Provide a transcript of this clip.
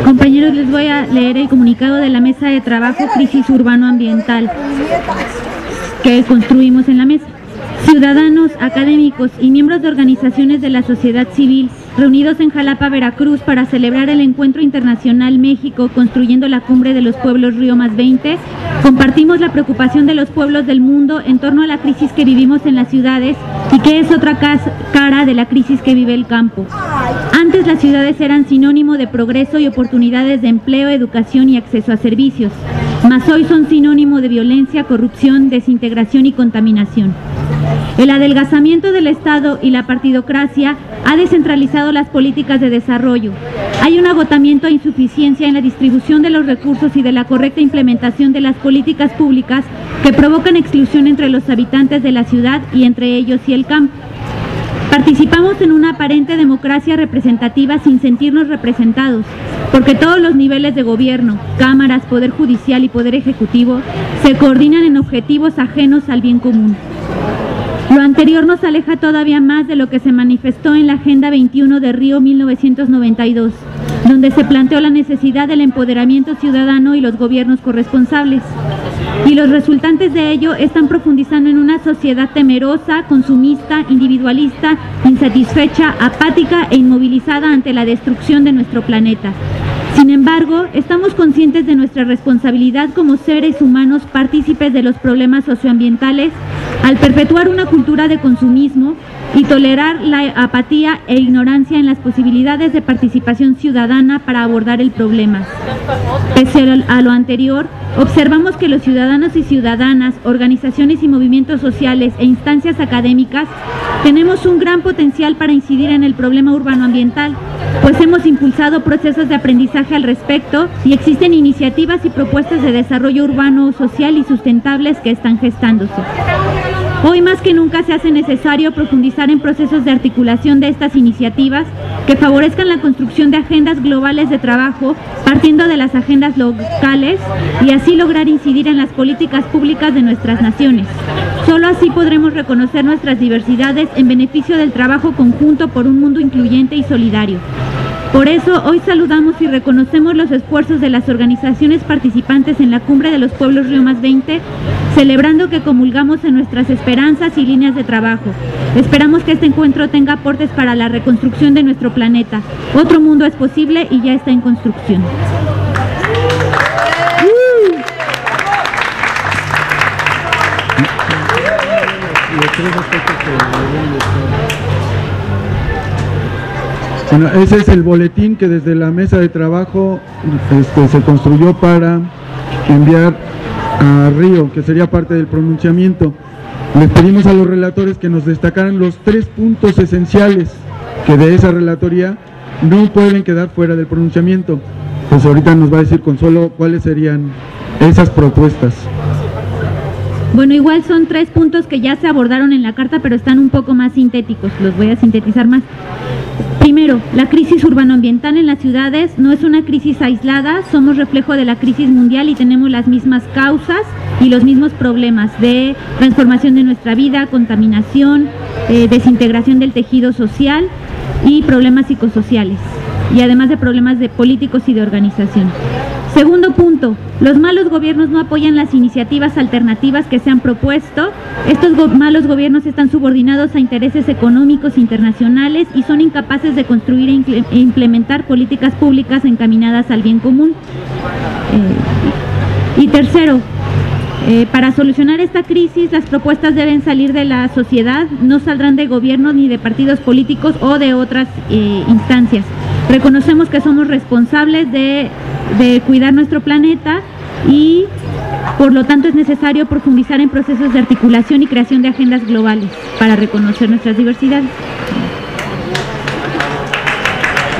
Compañeros, les voy a leer el comunicado de la Mesa de Trabajo Crisis Urbano-Ambiental que construimos en la mesa. Ciudadanos, académicos y miembros de organizaciones de la sociedad civil reunidos en Jalapa, Veracruz, para celebrar el Encuentro Internacional México Construyendo la Cumbre de los Pueblos Río +20, compartimos la preocupación de los pueblos del mundo en torno a la crisis que vivimos en las ciudades y que es otra cara de la crisis que vive el campo. Antes las ciudades eran sinónimo de progreso y oportunidades de empleo, educación y acceso a servicios, mas hoy son sinónimo de violencia, corrupción, desintegración y contaminación. El adelgazamiento del Estado y la partidocracia ha descentralizado las políticas de desarrollo. Hay un agotamiento e insuficiencia en la distribución de los recursos y de la correcta implementación de las políticas públicas que provocan exclusión entre los habitantes de la ciudad y entre ellos y el campo. Participamos en una aparente democracia representativa sin sentirnos representados, porque todos los niveles de gobierno, cámaras, poder judicial y poder ejecutivo, se coordinan en objetivos ajenos al bien común. Lo anterior nos aleja todavía más de lo que se manifestó en la Agenda 21 de Río 1992, donde se planteó la necesidad del empoderamiento ciudadano y los gobiernos corresponsables. Y los resultantes de ello están profundizando en una sociedad temerosa, consumista, individualista, insatisfecha, apática e inmovilizada ante la destrucción de nuestro planeta. Sin embargo, estamos conscientes de nuestra responsabilidad como seres humanos partícipes de los problemas socioambientales al perpetuar una cultura de consumismo y tolerar la apatía e ignorancia en las posibilidades de participación ciudadana para abordar el problema. Pese a lo anterior, observamos que los ciudadanos y ciudadanas, organizaciones y movimientos sociales e instancias académicas tenemos un gran potencial para incidir en el problema urbano-ambiental, pues hemos impulsado procesos de aprendizaje al respecto y existen iniciativas y propuestas de desarrollo urbano, social y sustentables que están gestándose. Hoy más que nunca se hace necesario profundizar en procesos de articulación de estas iniciativas que favorezcan la construcción de agendas globales de trabajo partiendo de las agendas locales y así lograr incidir en las políticas públicas de nuestras naciones. Solo así podremos reconocer nuestras diversidades en beneficio del trabajo conjunto por un mundo incluyente y solidario. Por eso, hoy saludamos y reconocemos los esfuerzos de las organizaciones participantes en la Cumbre de los Pueblos Río +20, celebrando que comulgamos en nuestras esperanzas y líneas de trabajo. Esperamos que este encuentro tenga aportes para la reconstrucción de nuestro planeta. Otro mundo es posible y ya está en construcción. Bueno, ese es el boletín que desde la mesa de trabajo se construyó para enviar a Río, que sería parte del pronunciamiento. Les pedimos a los relatores que nos destacaran los 3 puntos esenciales que de esa relatoría no pueden quedar fuera del pronunciamiento. Pues ahorita nos va a decir Consuelo cuáles serían esas propuestas. Bueno, igual son 3 puntos que ya se abordaron en la carta, pero están un poco más sintéticos, los voy a sintetizar más. Primero, la crisis urbanoambiental en las ciudades no es una crisis aislada, somos reflejo de la crisis mundial y tenemos las mismas causas y los mismos problemas de transformación de nuestra vida, contaminación, desintegración del tejido social y problemas psicosociales, y además de problemas de políticos y de organización. Segundo punto, los malos gobiernos no apoyan las iniciativas alternativas que se han propuesto. Estos malos gobiernos están subordinados a intereses económicos internacionales y son incapaces de construir e implementar políticas públicas encaminadas al bien común. Y tercero, para solucionar esta crisis, las propuestas deben salir de la sociedad, no saldrán de gobiernos ni de partidos políticos o de otras instancias. Reconocemos que somos responsables de cuidar nuestro planeta y por lo tanto es necesario profundizar en procesos de articulación y creación de agendas globales para reconocer nuestras diversidades.